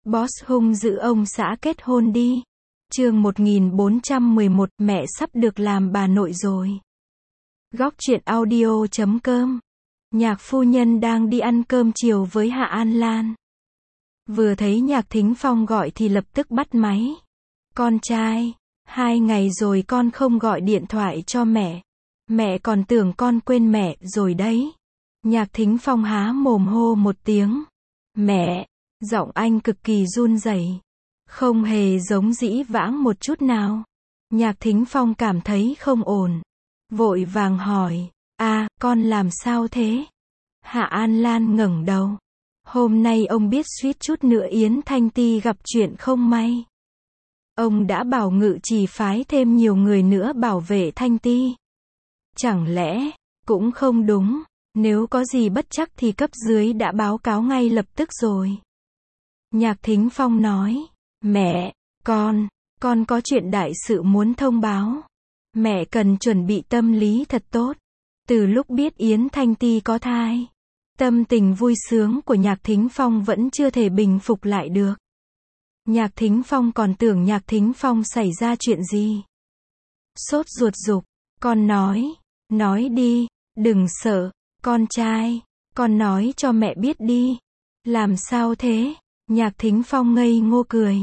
Boss hung dữ ông xã kết hôn đi. Chương 1411, mẹ sắp được làm bà nội rồi. Góc truyện audio.com. Nhạc phu nhân đang đi ăn cơm chiều với Hạ An Lan. Vừa thấy Nhạc Thính Phong gọi thì lập tức bắt máy. Con trai, 2 ngày rồi con không gọi điện thoại cho mẹ. Mẹ còn tưởng con quên mẹ rồi đấy. Nhạc Thính Phong há mồm hô một tiếng. Mẹ, giọng anh cực kỳ run rẩy, không hề giống dĩ vãng một chút nào. Nhạc Thính Phong cảm thấy không ổn, vội vàng hỏi, con làm sao thế? Hạ An Lan ngẩng đầu. Hôm nay ông biết suýt chút nữa Yến Thanh Ti gặp chuyện không may. Ông đã bảo Ngự Trì phái thêm nhiều người nữa bảo vệ Thanh Ti. Chẳng lẽ, cũng không đúng, nếu có gì bất trắc thì cấp dưới đã báo cáo ngay lập tức rồi. Nhạc Thính Phong nói, mẹ, con có chuyện đại sự muốn thông báo. Mẹ cần chuẩn bị tâm lý thật tốt. Từ lúc biết Yến Thanh Ti có thai, tâm tình vui sướng của Nhạc Thính Phong vẫn chưa thể bình phục lại được. Nhạc Thính Phong còn tưởng Nhạc Thính Phong xảy ra chuyện gì. Sốt ruột giục, con nói đi, đừng sợ, con trai, con nói cho mẹ biết đi. Làm sao thế? Nhạc Thính Phong ngây ngô cười.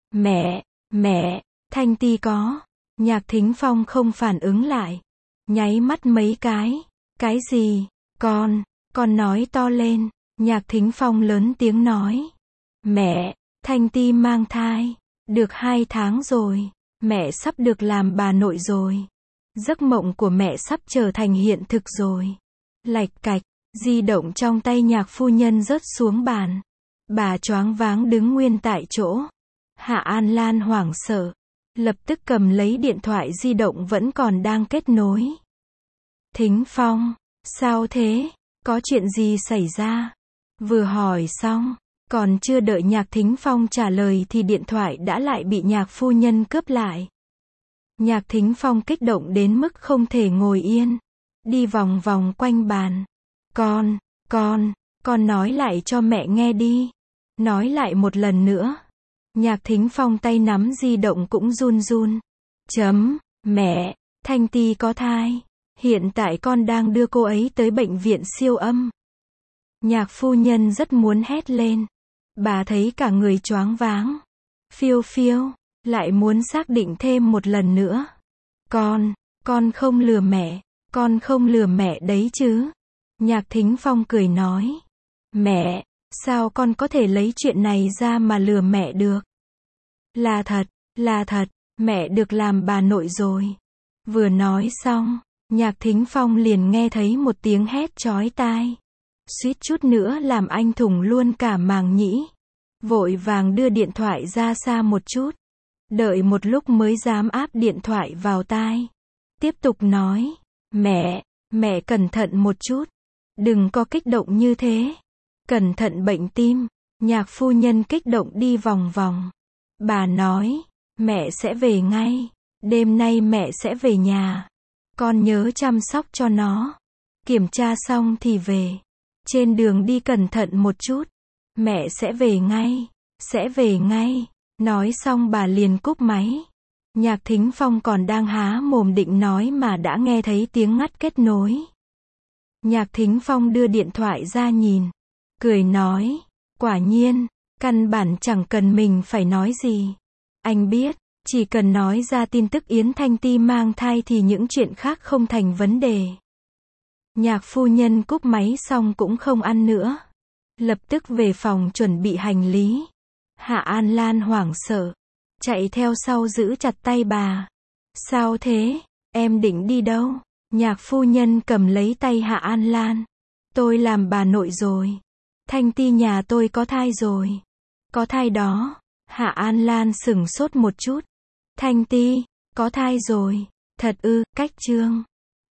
Mẹ, Thanh Ti có. Nhạc Thính Phong không phản ứng lại. Nháy mắt mấy cái. Cái gì? Con nói to lên. Nhạc Thính Phong lớn tiếng nói. Mẹ, Thanh Ti mang thai. Được 2 tháng rồi. Mẹ sắp được làm bà nội rồi. Giấc mộng của mẹ sắp trở thành hiện thực rồi. Lạch cạch, di động trong tay nhạc phu nhân rớt xuống bàn. Bà choáng váng đứng nguyên tại chỗ. Hạ An Lan hoảng sợ, lập tức cầm lấy điện thoại di động vẫn còn đang kết nối. Thính Phong, sao thế? Có chuyện gì xảy ra? Vừa hỏi xong, còn chưa đợi Nhạc Thính Phong trả lời thì điện thoại đã lại bị nhạc phu nhân cướp lại. Nhạc Thính Phong kích động đến mức không thể ngồi yên, đi vòng vòng quanh bàn. Con nói lại cho mẹ nghe đi. Nói lại một lần nữa. Nhạc Thính Phong tay nắm di động cũng run run. Mẹ, Thanh Ti có thai. Hiện tại con đang đưa cô ấy tới bệnh viện siêu âm. Nhạc phu nhân rất muốn hét lên. Bà thấy cả người choáng váng. Phiêu, lại muốn xác định thêm một lần nữa. Con không lừa mẹ. Con không lừa mẹ đấy chứ. Nhạc Thính Phong cười nói. Mẹ, sao con có thể lấy chuyện này ra mà lừa mẹ được? Là thật, mẹ được làm bà nội rồi. Vừa nói xong, Nhạc Thính Phong liền nghe thấy một tiếng hét chói tai. Suýt chút nữa làm anh thủng luôn cả màng nhĩ. Vội vàng đưa điện thoại ra xa một chút. Đợi một lúc mới dám áp điện thoại vào tai. Tiếp tục nói, mẹ cẩn thận một chút. Đừng có kích động như thế. Cẩn thận bệnh tim. Nhạc phu nhân kích động đi vòng vòng. Bà nói, mẹ sẽ về ngay. Đêm nay mẹ sẽ về nhà. Con nhớ chăm sóc cho nó. Kiểm tra xong thì về. Trên đường đi cẩn thận một chút. Mẹ sẽ về ngay. Nói xong bà liền cúp máy. Nhạc Thính Phong còn đang há mồm định nói mà đã nghe thấy tiếng ngắt kết nối. Nhạc Thính Phong đưa điện thoại ra nhìn. Cười nói, quả nhiên, căn bản chẳng cần mình phải nói gì. Anh biết, chỉ cần nói ra tin tức Yến Thanh Ti mang thai thì những chuyện khác không thành vấn đề. Nhạc phu nhân cúp máy xong cũng không ăn nữa. Lập tức về phòng chuẩn bị hành lý. Hạ An Lan hoảng sợ, chạy theo sau giữ chặt tay bà. Sao thế? Em định đi đâu? Nhạc phu nhân cầm lấy tay Hạ An Lan. Tôi làm bà nội rồi. Thanh Ti nhà tôi có thai rồi. Có thai đó. Hạ An Lan sửng sốt một chút. Thanh Ti, có thai rồi. Thật ư? Cách chương